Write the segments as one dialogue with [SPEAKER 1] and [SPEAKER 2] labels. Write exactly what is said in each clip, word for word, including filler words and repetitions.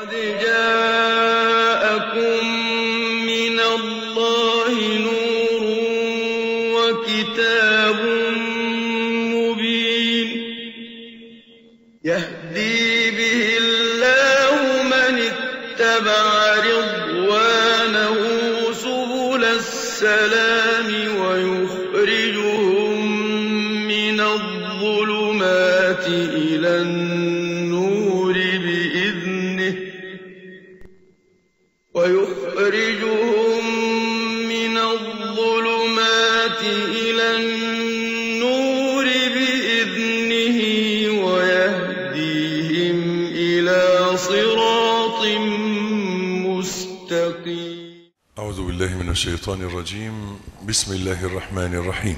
[SPEAKER 1] قد جاءكم من الله نور وكتاب مبين يهدي به الله من اتبع رضوانه سبل السلام ويخرجهم من الظلمات إلى النور بإذنه ويخرجهم من الظلمات إلى النور بإذنه ويهديهم إلى صراط مستقيم.
[SPEAKER 2] أعوذ بالله من الشيطان الرجيم. بسم الله الرحمن الرحيم.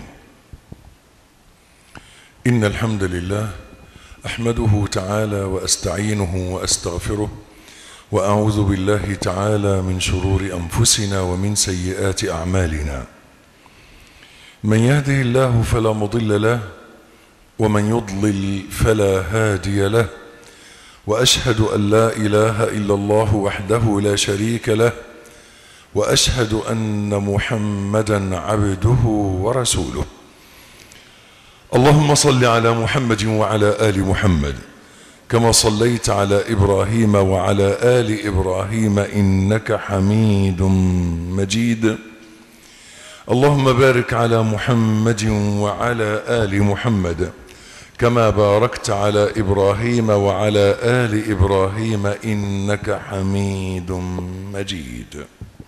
[SPEAKER 2] إن الحمد لله أحمده تعالى وأستعينه وأستغفره وأعوذ بالله تعالى من شرور أنفسنا ومن سيئات أعمالنا. من يهده الله فلا مضل له ومن يضلل فلا هادي له، وأشهد أن لا إله إلا الله وحده لا شريك له، وأشهد أن محمدا عبده ورسوله. اللهم صل على محمد وعلى آل محمد كما صليت على إبراهيم وعلى آل إبراهيم إنك حميد مجيد. اللهم بارك على محمد وعلى آل محمد كما باركت على إبراهيم وعلى آل إبراهيم إنك حميد مجيد.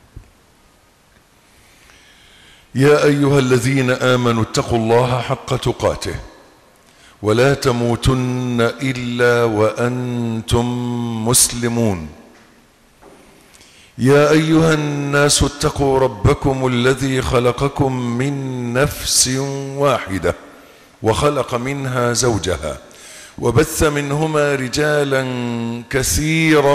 [SPEAKER 2] يا أيها الذين آمنوا اتقوا الله حق تقاته ولا تموتن إلا وأنتم مسلمون. يا أيها الناس اتقوا ربكم الذي خلقكم من نفس واحدة وخلق منها زوجها وبث منهما رجالا كثيرا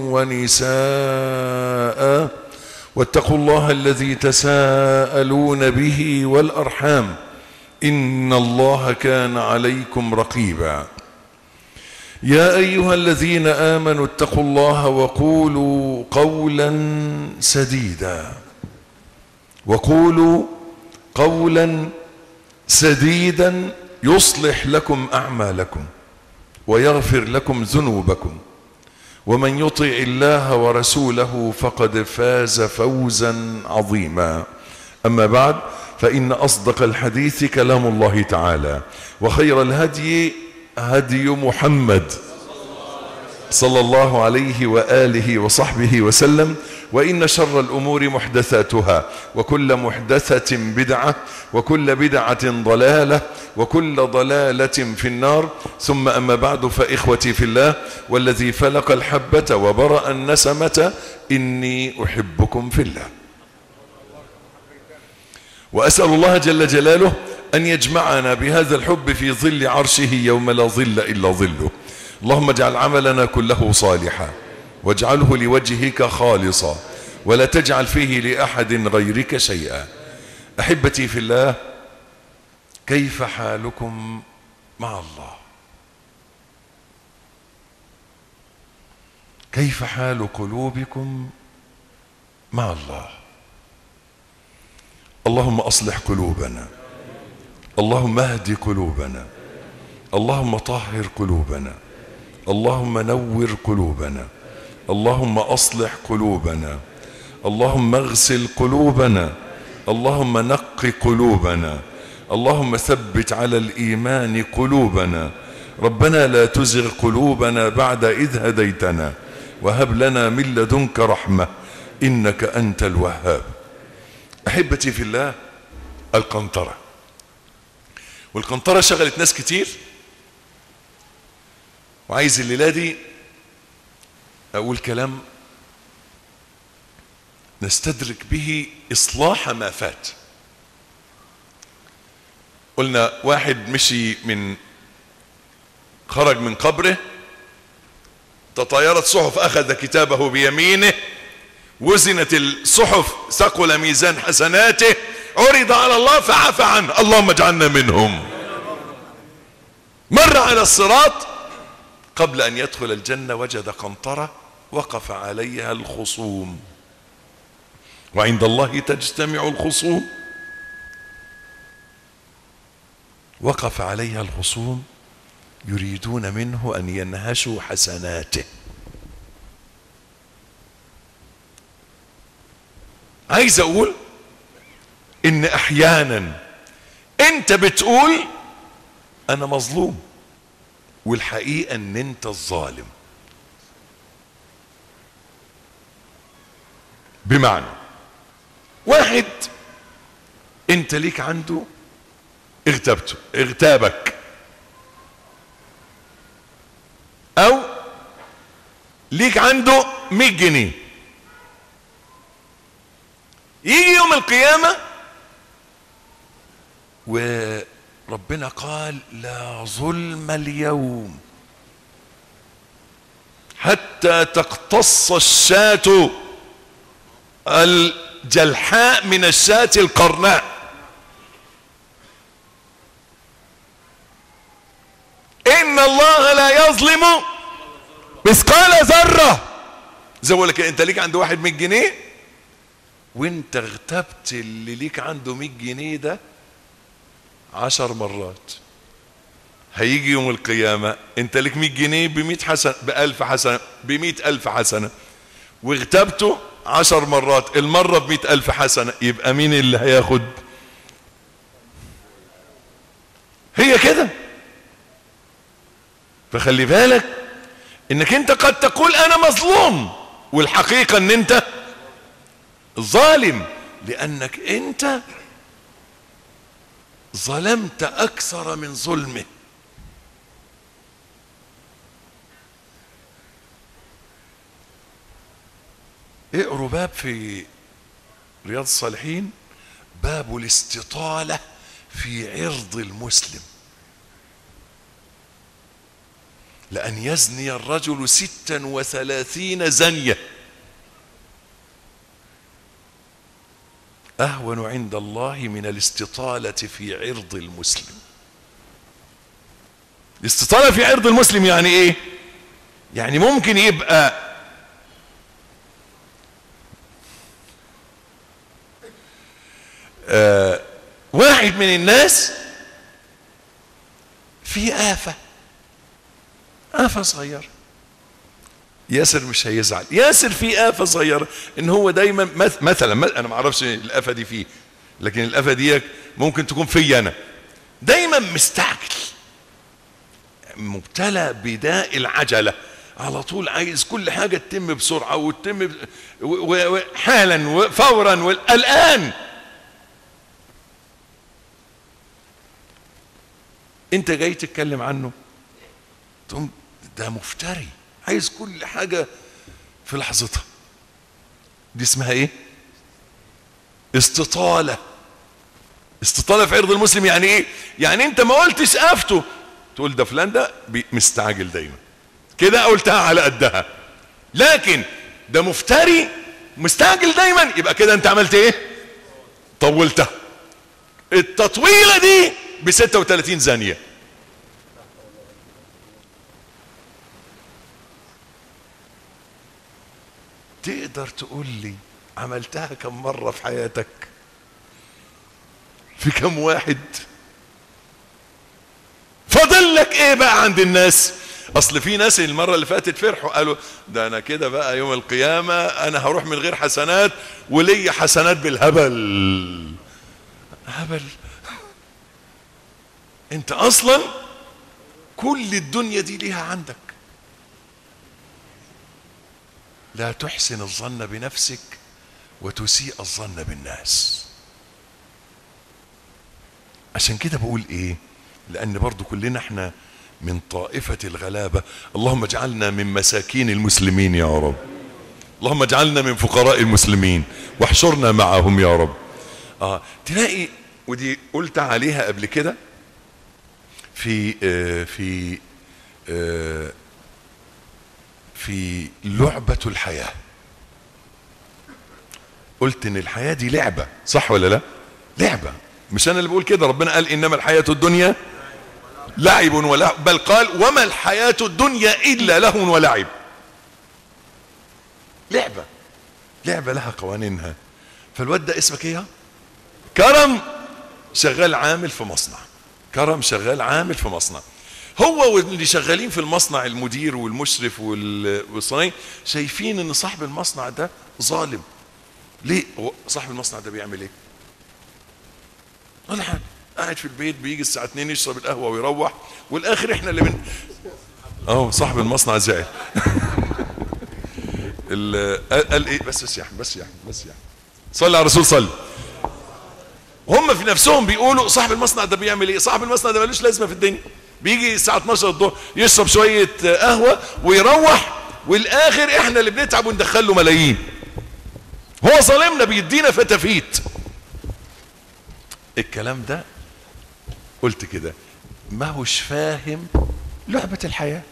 [SPEAKER 2] ونساء، واتقوا الله الذي تساءلون به والأرحام إن الله كان عليكم رقيبا. يا أيها الذين آمنوا اتقوا الله وقولوا قولا سديدا وقولوا قولا سديدا يصلح لكم أعمالكم ويغفر لكم ذنوبكم، ومن يطع الله ورسوله فقد فاز فوزا عظيما. أما بعد، فإن أصدق الحديث كلام الله تعالى، وخير الهدي هدي محمد صلى الله عليه وآله وصحبه وسلم، وإن شر الأمور محدثاتها، وكل محدثة بدعة، وكل بدعة ضلالة، وكل ضلالة في النار. ثم أما بعد، فإخوتي في الله والذي فلق الحبة وبرأ النسمة إني أحبكم في الله، وأسأل الله جل جلاله أن يجمعنا بهذا الحب في ظل عرشه يوم لا ظل إلا ظله. اللهم اجعل عملنا كله صالحا واجعله لوجهك خالصا ولا تجعل فيه لأحد غيرك شيئا. أحبتي في الله، كيف حالكم مع الله؟ كيف حال قلوبكم مع الله؟ اللهم أصلح قلوبنا، اللهم اهد قلوبنا، اللهم طهر قلوبنا، اللهم نور قلوبنا، اللهم أصلح قلوبنا، اللهم اغسل قلوبنا، اللهم نق قلوبنا، اللهم ثبت على الإيمان قلوبنا. ربنا لا تزغ قلوبنا بعد إذ هديتنا وهب لنا من لدنك رحمة إنك أنت الوهاب. أحبتي في الله، القنطرة، والقنطرة شغلت ناس كتير، وعايز الليلة دي أقول كلام نستدرك به إصلاح ما فات. قلنا واحد مشي من خرج من قبره، تطايرت صحف، أخذ كتابه بيمينه، وزنت الصحف، ثقل ميزان حسناته، عرض على الله فعفى عنه، اللهم اجعلنا منهم. مر على الصراط، قبل أن يدخل الجنة وجد قنطرة وقف عليها الخصوم، وعند الله تجتمع الخصوم. وقف عليها الخصوم يريدون منه أن ينهشوا حسناته. عايز أقول إن أحيانا أنت بتقول أنا مظلوم، والحقيقة أن أنت الظالم. بمعنى واحد أنت ليك عنده اغتابته اغتابك، او ليك عنده مية جنيه، يجي يوم القيامة وربنا قال لا ظلم اليوم حتى تقتص الشاة الجلحاء من الشاة القرناء. إن الله لا يظلم مثقال ذرة. زي ما لك انت ليك عند واحد مية جنيه، وانت اغتبت اللي ليك عنده مية جنيه ده عشر مرات. هيجي يوم القيامة انت ليك مية جنيه بمية حسنة، بألف حسنة، بمية ألف حسنة، واغتبته عشر مرات، المرة بمية ألف حسنة. يبقى مين اللي هياخد؟ هي كده. فخلي بالك انك انت قد تقول انا مظلوم، والحقيقة ان انت ظالم، لانك انت ظلمت اكثر من ظلمه. اقروا باب في رياض الصالحين، باب الاستطالة في عرض المسلم. لأن يزني الرجل ستا وثلاثين زنية أهون عند الله من الاستطالة في عرض المسلم. الاستطالة في عرض المسلم يعني ايه؟ يعني ممكن يبقى آه واحد من الناس في آفة آفة صغيرة، ياسر مش هيزعل، ياسر في آفة صغيرة ان هو دايما مثلا، انا ما اعرفش الآفة دي فيه، لكن الآفة دي ممكن تكون في انا، دايما مستعجل، مبتلى بداء العجلة، على طول عايز كل حاجة تتم بسرعة وتتم حالا وفورا والآن. انت جاي تتكلم عنه تقوم ده مفتري، عايز كل حاجة في لحظتها. دي اسمها ايه؟ استطالة. استطالة في عرض المسلم يعني ايه؟ يعني انت ما قلتش آفته، تقول ده فلان ده مستعجل دايما كده، قلتها على قدها. لكن ده مفتري مستعجل دايما، يبقى كده انت عملت ايه؟ طولتها. التطويلة دي ب ستة وثلاثين زانية. تقدر تقول لي عملتها كم مرة في حياتك؟ في كم واحد؟ فاضل لك ايه بقى عند الناس؟ اصل في ناس المرة اللي فاتت فرحوا قالوا ده انا كده بقى يوم القيامة انا هروح من غير حسنات ولي حسنات بالهبل. هبل؟ انت اصلا كل الدنيا دي ليها عندك. لا تحسن الظن بنفسك وتسيء الظن بالناس. عشان كده بقول ايه؟ لان برضو كلنا احنا من طائفة الغلابة. اللهم اجعلنا من مساكين المسلمين يا رب، اللهم اجعلنا من فقراء المسلمين واحشرنا معهم يا رب. اه تلاقي، ودي قلت عليها قبل كده في آه في آه في لعبة الحياة. قلت ان الحياة دي لعبة، صح ولا لا؟ لعبة، مش انا اللي بقول كده، ربنا قال انما الحياة الدنيا لعب ولهو، بل قال وما الحياة الدنيا الا لهو ولعب. لعبة لعبة لها قوانينها. فالواد ده اسمك ايه؟ كرم، شغال عامل في مصنع. كرم شغال عامل في مصنع. هو واللي شغالين في المصنع، المدير والمشرف والصنايعي، شايفين ان صاحب المصنع ده ظالم. ليه؟ هو صاحب المصنع ده بيعمل ايه؟ ولا حاجه، قاعد في البيت بيجي الساعه اتنين يشرب القهوه ويروح، والاخر احنا اللي بن اه صاحب المصنع زعل. قال ايه؟ بس بس يا احمد بس يا احمد بس يا احمد صلي على الرسول صلي. هم في نفسهم بيقولوا صاحب المصنع ده بيعمل ايه؟ صاحب المصنع ده ملوش لازمه في الدنيا، بيجي الساعه اتناشر الظهر يشرب شويه قهوه ويروح، والاخر احنا اللي بنتعب وندخل له ملايين. هو ظالمنا بيدينا فتافيت. الكلام ده قلت كده ما هوش فاهم لعبة الحياة.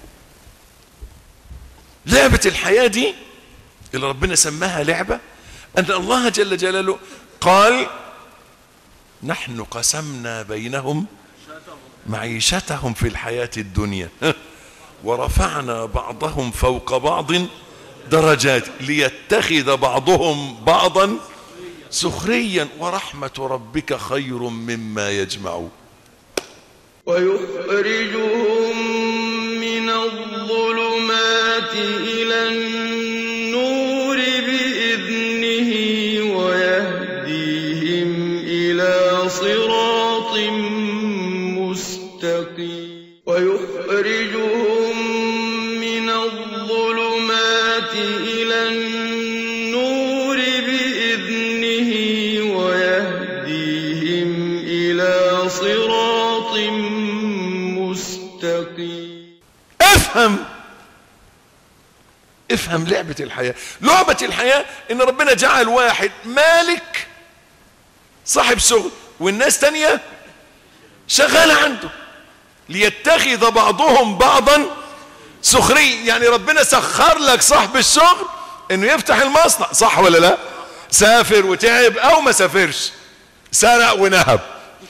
[SPEAKER 2] لعبة الحياة دي اللي ربنا سماها لعبة، أن الله جل جلاله قال نحن قسمنا بينهم معيشتهم في الحياة الدنيا ورفعنا بعضهم فوق بعض درجات ليتخذ بعضهم بعضا سخريا ورحمة ربك خير مما يجمعون.
[SPEAKER 1] ويخرجهم من الظلمات إلى النور بإذنه ويهديهم إلى صراط مستقيم. ويخرجهم من الظلمات إلى النور بإذنه ويهديهم إلى صراط مستقيم.
[SPEAKER 2] افهم افهم لعبة الحياة. لعبة الحياة ان ربنا جعل واحد مالك صاحب شغل والناس تانية شغالة عنده ليتخذ بعضهم بعضا سخري. يعني ربنا سخر لك صاحب الشغل انه يفتح المصنع، صح ولا لا؟ سافر وتعب او ما سافرش، سرق ونهب،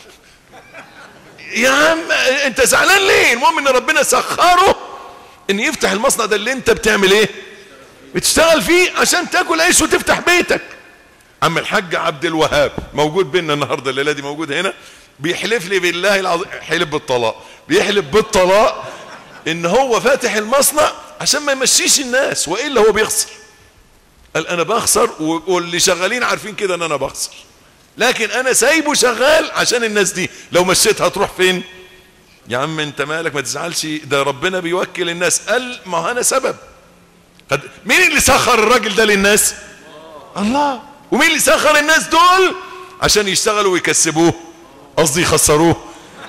[SPEAKER 2] يا عم انت زعلان ليه؟ المهم ان ربنا سخره ان يفتح المصنع ده اللي انت بتعمل ايه؟ بتشتغل فيه عشان تاكل عيش وتفتح بيتك. عم الحاج عبد الوهاب موجود بينا النهارده، الليله دي موجود هنا، بيحلف لي بالله العظيم، حلف بالطلاق، بيحلف بالطلاق ان هو فاتح المصنع عشان ما يمشيش الناس، والا هو بيخسر. قال انا بخسر واللي شغالين عارفين كده ان انا بخسر، لكن انا سايبه شغال عشان الناس دي لو مشيتها تروح فين؟ يا عم انت مالك ما تزعلش، ده ربنا بيوكل الناس. قال ما انا سبب. قد مين اللي سخر الراجل ده للناس؟ الله. ومين اللي سخر الناس دول عشان يشتغلوا ويكسبوه، قصدي يخسروه؟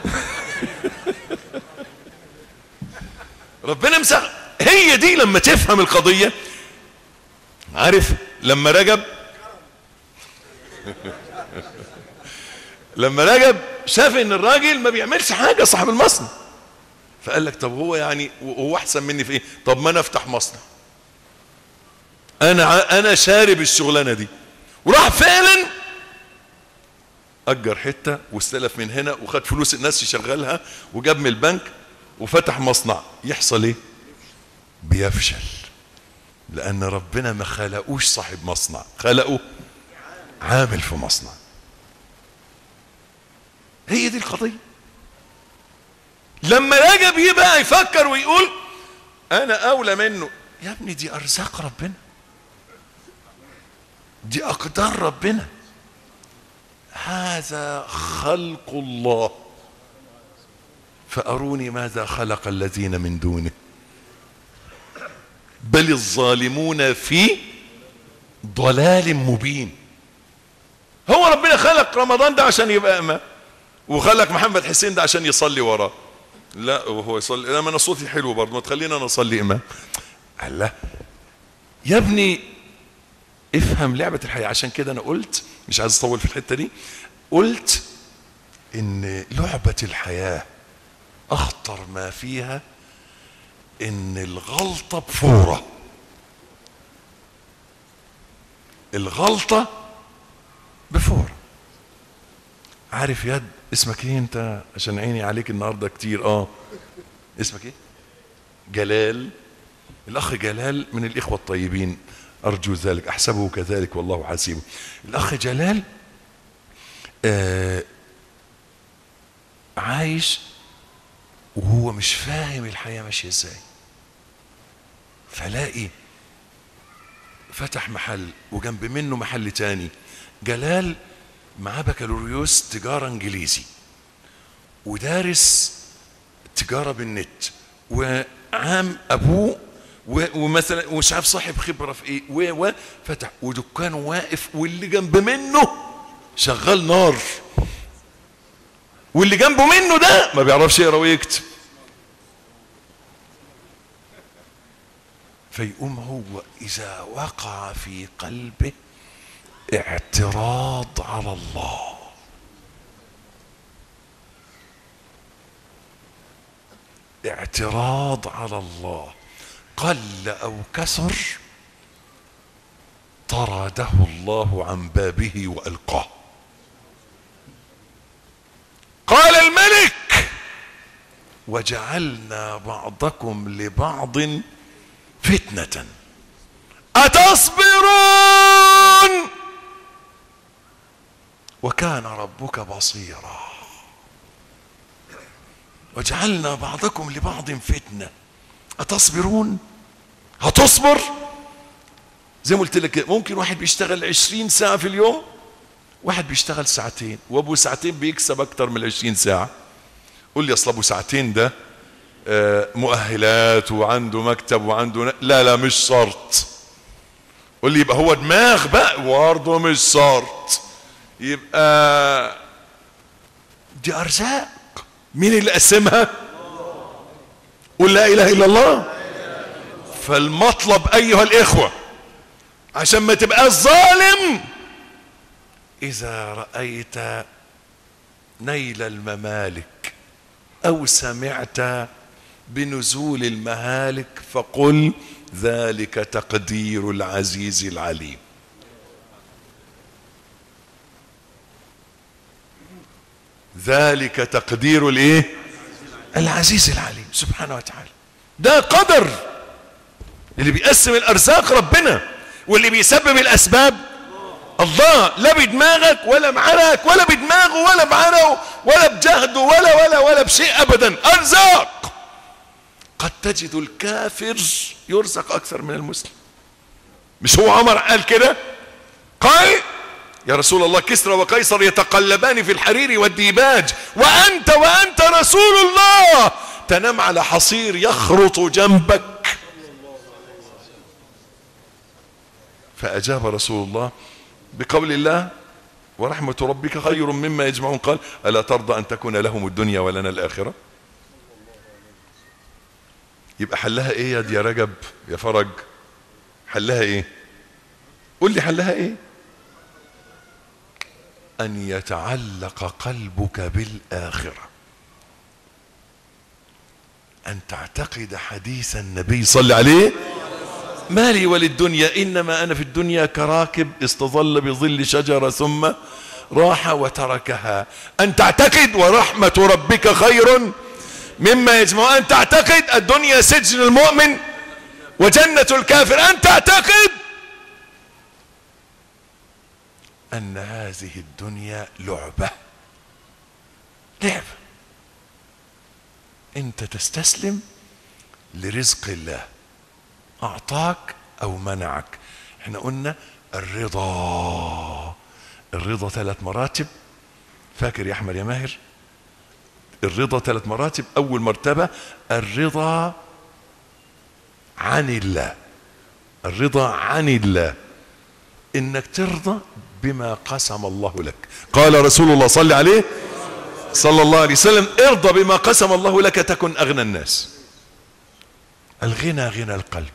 [SPEAKER 2] ربنا مسخر. هي دي لما تفهم القضية. عارف لما رجب لما رجب شاف ان الراجل ما بيعملش حاجة صاحب المصنع، فقال لك طب هو يعني هو احسن مني في ايه؟ طب ما انا افتح مصنع، انا انا شارب الشغلانه دي. وراح فعلا اجر حته واستلف من هنا وخد فلوس الناس يشغلها وجاب من البنك وفتح مصنع. يحصل ايه؟ بيفشل، لان ربنا ما خلقوش صاحب مصنع، خلقه عامل في مصنع. هي دي القضيه. لما رجب يبقى يفكر ويقول انا اولى منه، يا ابني دي ارزاق ربنا، دي اقدار ربنا، هذا خلق الله، فاروني ماذا خلق الذين من دونه بل الظالمون في ضلال مبين. هو ربنا خلق رمضان ده عشان يبقى امام، وخلق محمد حسين ده عشان يصلي وراه. لا وهو يصلي، لا ما انا صوتي حلو برضه، ما تخلينا انا اصلي امام. الله يا ابني افهم لعبة الحياة. عشان كده انا قلت، مش عايز اطول في الحتة دي، قلت ان لعبة الحياة اخطر ما فيها ان الغلطة بفورة. الغلطة بفورة. عارف يد اسمك ايه انت؟ عشان عيني عليك النهاردة كتير. اه اسمك ايه؟ جلال. الاخ جلال من الاخوة الطيبين، أرجو ذلك، أحسبه كذلك والله حسيبه. الأخ جلال آه عايش وهو مش فاهم الحياة ماشية ازاي، فلاقي فتح محل وجنب منه محل تاني. جلال معاه بكالوريوس تجارة انجليزي ودارس تجارة بالنت، وعام ابوه ومثلا ومش عارف صاحب خبرة في ايه، وفتح ودكانه واقف، واللي جنب منه شغال نار، واللي جنبه منه ده ما بيعرفش يقرا ويكتب. فيقوم هو إذا وقع في قلبه اعتراض على الله، اعتراض على الله قل أو كثر، طرده الله عن بابه وألقاه. قال الملك: وجعلنا بعضكم لبعض فتنة أتصبرون وكان ربك بصيرا. وجعلنا بعضكم لبعض فتنة أتصبرون، هتصبر؟ زي ما قلت لك ممكن واحد بيشتغل عشرين ساعة في اليوم، واحد بيشتغل ساعتين، وابو ساعتين بيكسب اكتر من العشرين ساعة. قول لي اصل ابو ساعتين ده مؤهلات وعنده مكتب وعنده ن... لا لا مش شرط. قول لي يبقى هو دماغ بقى، برضه مش شرط. يبقى دي ارزاق، مين اللي قسمها؟ قول لا اله الا الله. فالمطلب ايها الاخوة عشان ما تبقى ظالم، اذا رأيت نيل الممالك او سمعت بنزول المهالك فقل ذلك تقدير العزيز العليم. ذلك تقدير الايه؟ العزيز العليم سبحانه وتعالى. ده قدر. اللي بيقسم الارزاق ربنا، واللي بيسبب الاسباب الله. لا بدماغك ولا بعرقك ولا بدماغه ولا بعرقه ولا بجهده ولا ولا ولا بشيء ابدا. ارزاق. قد تجد الكافر يرزق اكثر من المسلم. مش هو عمر قال كده؟ قال يا رسول الله كسرى وقيصر يتقلبان في الحرير والديباج، وانت وانت رسول الله تنام على حصير يخرط جنبك. فاجاب رسول الله بقول الله ورحمة ربك خير مما يجمعون. قال ألا ترضى أن تكون لهم الدنيا ولنا الآخرة؟ يبقى حلها ايه يا دي يا رجب يا فرج؟ حلها ايه؟ قول لي حلها ايه؟ أن يتعلق قلبك بالآخرة، أن تعتقد حديث النبي صلى عليه: ما لي وللدنيا إنما أنا في الدنيا كراكب استظل بظل شجرة ثم راح وتركها. أن تعتقد ورحمة ربك خير مما يجمع. أن تعتقد الدنيا سجن المؤمن وجنة الكافر. أن تعتقد أن هذه الدنيا لعبة لعبة. أنت تستسلم لرزق الله، أعطاك أو منعك. احنا قلنا الرضا، الرضا ثلاث مراتب. فاكر يا أحمد يا ماهر؟ الرضا ثلاث مراتب. أول مرتبة الرضا عن الله، الرضا عن الله، إنك ترضى بما قسم الله لك. قال رسول الله صلى عليه صلى الله عليه وسلم: ارضى بما قسم الله لك تكن أغنى الناس. الغنى غنى القلب.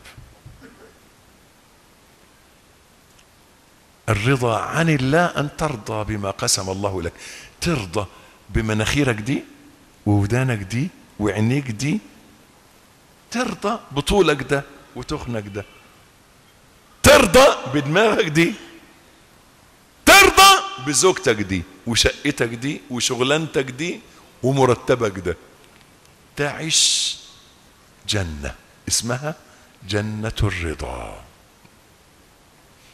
[SPEAKER 2] الرضا عن الله أن ترضى بما قسم الله لك، ترضى بمناخيرك دي وودانك دي وعينيك دي، ترضى بطولك ده وتخنك ده، ترضى بدماغك دي، ترضى بزوجتك دي وشقتك دي وشغلانتك دي ومرتبك ده. تعيش جنة اسمها جنة الرضا.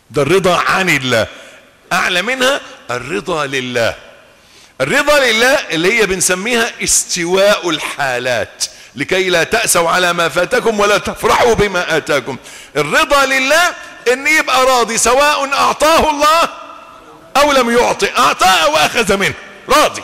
[SPEAKER 2] ده الرضا عن الله. اعلى منها الرضا لله. الرضا لله اللي هي بنسميها استواء الحالات، لكي لا تأسوا على ما فاتكم ولا تفرحوا بما آتاكم. الرضا لله ان يبقى راضي سواء اعطاه الله او لم يعطي، اعطاه او اخذ منه، راضي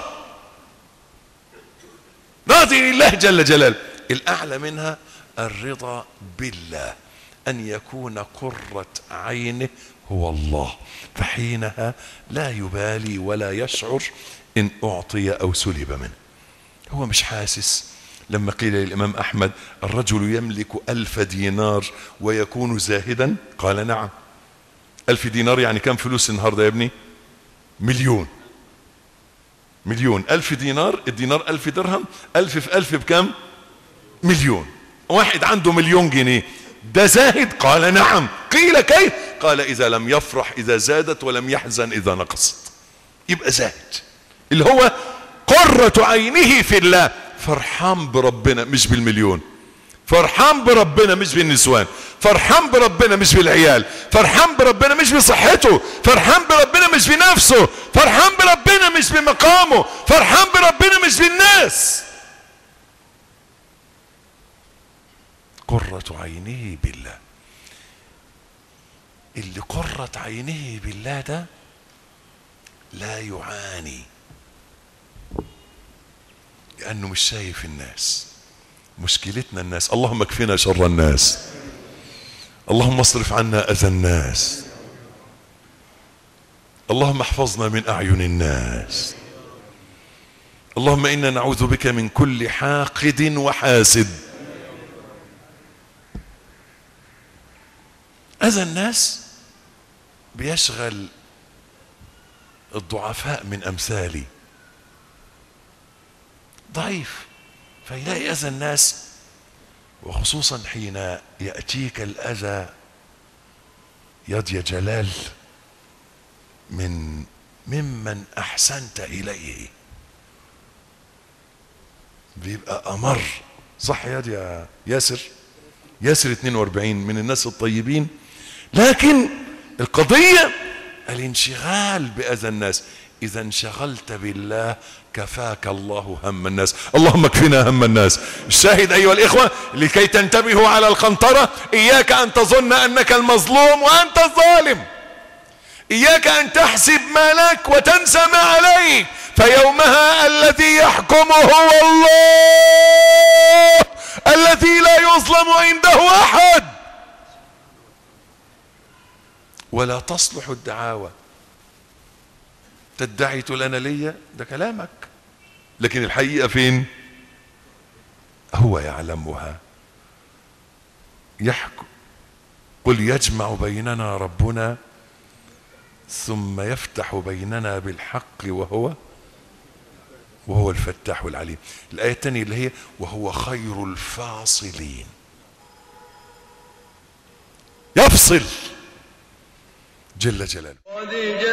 [SPEAKER 2] راضي لله جل جلاله. الاعلى منها الرضا بالله، ان يكون قرة عينه هو الله، فحينها لا يبالي ولا يشعر ان اعطي او سلب منه. هو مش حاسس. لما قيل للامام احمد الرجل يملك الف دينار ويكون زاهدا، قال نعم. الف دينار يعني كم فلوس النهارده يا ابني؟ مليون. مليون. الف دينار، الدينار الف درهم، الف في الف بكم؟ مليون. واحد عنده مليون جنيه، ده زاهد؟ قال نعم. قيل كيف؟ قال اذا لم يفرح اذا زادت ولم يحزن اذا نقصت، يبقى زاهد. اللي هو قرة عينه في الله، فرحان بربنا مش بالمليون، فرحان بربنا مش بالنسوان، فرحان بربنا مش بالعيال، فرحان بربنا مش بصحته، فرحان بربنا مش بنفسه، فرحان بربنا مش بمقامه، فرحان بربنا مش بالناس. قرة عينه بالله. اللي قرة عينه بالله ده لا يعاني، لأنه مش شايف الناس. مشكلتنا الناس. اللهم اكفنا شر الناس، اللهم اصرف عنا أذى الناس، اللهم احفظنا من أعين الناس، اللهم إنا نعوذ بك من كل حاقد وحاسد. أذى الناس بيشغل الضعفاء من أمثالي. ضعيف فيلاقي أذى الناس، وخصوصا حين يأتيك الأذى يد يا جلال من ممن أحسنت إليه، بيبقى أمر. صح يا يا ياسر؟ ياسر اثنين وأربعين من الناس الطيبين، لكن القضية الانشغال بأذى الناس. إذا انشغلت بالله كفاك الله هم الناس. اللهم اكفنا هم الناس. الشاهد أيها الإخوة، لكي تنتبهوا على القنطرة، إياك أن تظن أنك المظلوم وأنت الظالم. إياك أن تحسب ما لك وتنسى ما عليك، فيومها الذي يحكم هو الله الذي لا يظلم عنده أحد. ولا تصلح الدعاوى. تدعي تقول أنا ليا، ده كلامك، لكن الحقيقة فين؟ هو يعلمها. يحكم. قل يجمع بيننا ربنا ثم يفتح بيننا بالحق وهو وهو الفتاح العليم. الآية الثانية اللي هي وهو خير الفاصلين. يفصل جل جلاله.
[SPEAKER 1] قد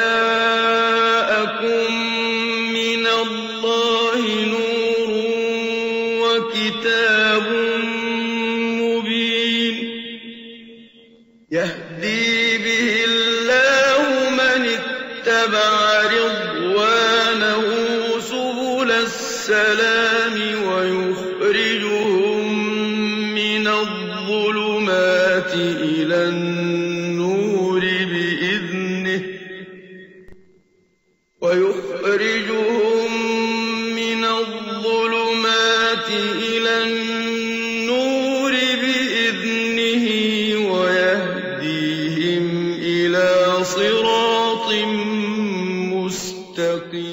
[SPEAKER 1] جاءكم من الله نور وكتاب مبين يهدي به الله من اتبع رضوانه سبل السلام ويخرجهم من الظلمات إلى النور بإذنه ويخرجهم من الظلمات إلى النور بإذنه ويهديهم إلى صراط مستقيم.